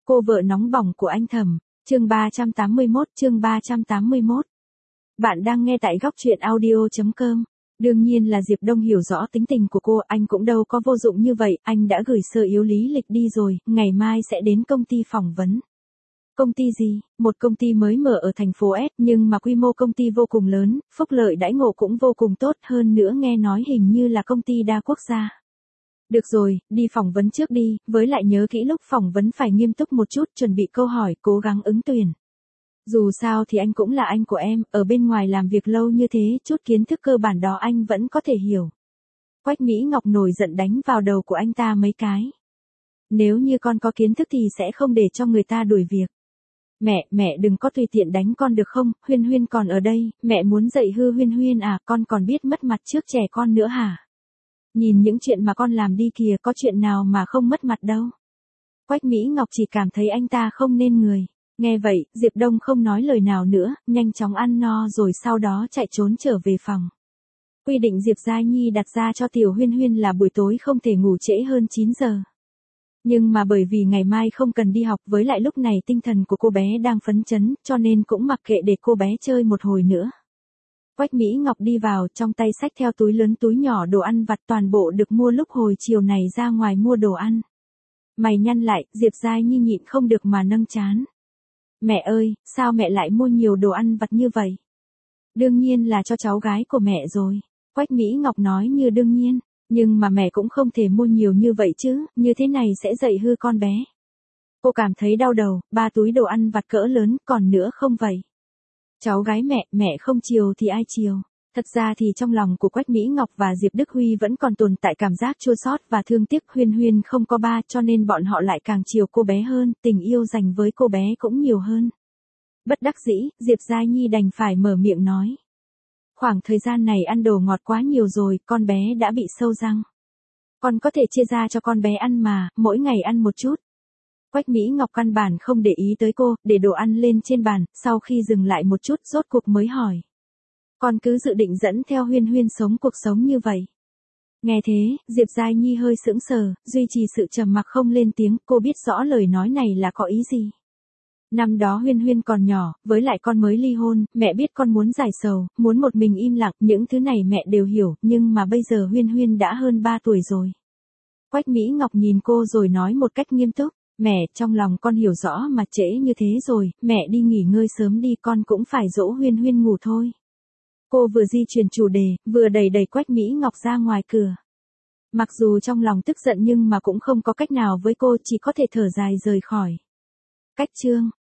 Cô vợ nóng bỏng của anh Thẩm, chương 381. Bạn đang nghe tại góc truyện audio.com. Đương nhiên là Diệp Đông hiểu rõ tính tình của cô, anh cũng đâu có vô dụng như vậy, anh đã gửi sơ yếu lý lịch đi rồi, ngày mai sẽ đến công ty phỏng vấn. Công ty gì? Một công ty mới mở ở thành phố S, nhưng mà quy mô công ty vô cùng lớn, phúc lợi đãi ngộ cũng vô cùng tốt, hơn nữa nghe nói hình như là công ty đa quốc gia. Được rồi, đi phỏng vấn trước đi, với lại nhớ kỹ lúc phỏng vấn phải nghiêm túc một chút, chuẩn bị câu hỏi, cố gắng ứng tuyển. Dù sao thì anh cũng là anh của em, ở bên ngoài làm việc lâu như thế, chút kiến thức cơ bản đó anh vẫn có thể hiểu. Quách Mỹ Ngọc nổi giận đánh vào đầu của anh ta mấy cái. Nếu như con có kiến thức thì sẽ không để cho người ta đuổi việc. Mẹ đừng có tùy tiện đánh con được không, Huyên Huyên còn ở đây, mẹ muốn dạy hư Huyên Huyên à, con còn biết mất mặt trước trẻ con nữa hả? Nhìn những chuyện mà con làm đi kìa, có chuyện nào mà không mất mặt đâu. Quách Mỹ Ngọc chỉ cảm thấy anh ta không nên người. Nghe vậy, Diệp Đông không nói lời nào nữa, nhanh chóng ăn no rồi sau đó chạy trốn trở về phòng. Quy định Diệp Giai Nhi đặt ra cho Tiểu Huyên Huyên là buổi tối không thể ngủ trễ hơn 9 giờ. Nhưng mà bởi vì ngày mai không cần đi học, với lại lúc này tinh thần của cô bé đang phấn chấn, cho nên cũng mặc kệ để cô bé chơi một hồi nữa. Quách Mỹ Ngọc đi vào, trong tay xách theo túi lớn túi nhỏ đồ ăn vặt, toàn bộ được mua lúc hồi chiều này ra ngoài mua đồ ăn. Mày nhăn lại, Diệp Giai Nhi nhịn không được mà nâng trán. Mẹ ơi, sao mẹ lại mua nhiều đồ ăn vặt như vậy? Đương nhiên là cho cháu gái của mẹ rồi. Quách Mỹ Ngọc nói như đương nhiên, nhưng mà mẹ cũng không thể mua nhiều như vậy chứ, như thế này sẽ dạy hư con bé. Cô cảm thấy đau đầu, 3 túi đồ ăn vặt cỡ lớn, còn nữa không vậy? Cháu gái mẹ không chiều thì ai chiều? Thật ra thì trong lòng của Quách Mỹ Ngọc và Diệp Đức Huy vẫn còn tồn tại cảm giác chua xót và thương tiếc, Huyên Huyên không có ba cho nên bọn họ lại càng chiều cô bé hơn, tình yêu dành với cô bé cũng nhiều hơn. Bất đắc dĩ, Diệp Giai Nhi đành phải mở miệng nói. Khoảng thời gian này ăn đồ ngọt quá nhiều rồi, con bé đã bị sâu răng. Con có thể chia ra cho con bé ăn mà, mỗi ngày ăn một chút. Quách Mỹ Ngọc căn bản không để ý tới cô, để đồ ăn lên trên bàn, sau khi dừng lại một chút rốt cuộc mới hỏi. Con cứ dự định dẫn theo Huyên Huyên sống cuộc sống như vậy. Nghe thế, Diệp Giai Nhi hơi sững sờ, duy trì sự trầm mặc không lên tiếng, cô biết rõ lời nói này là có ý gì. Năm đó Huyên Huyên còn nhỏ, với lại con mới ly hôn, mẹ biết con muốn giải sầu, muốn một mình im lặng, những thứ này mẹ đều hiểu, nhưng mà bây giờ Huyên Huyên đã hơn 3 tuổi rồi. Quách Mỹ Ngọc nhìn cô rồi nói một cách nghiêm túc. Mẹ, trong lòng con hiểu rõ mà trễ như thế rồi, mẹ đi nghỉ ngơi sớm đi, con cũng phải dỗ Huyên Huyên ngủ thôi. Cô vừa di chuyển chủ đề, vừa đẩy Quách Mỹ Ngọc ra ngoài cửa. Mặc dù trong lòng tức giận nhưng mà cũng không có cách nào với cô, chỉ có thể thở dài rời khỏi. Cách chương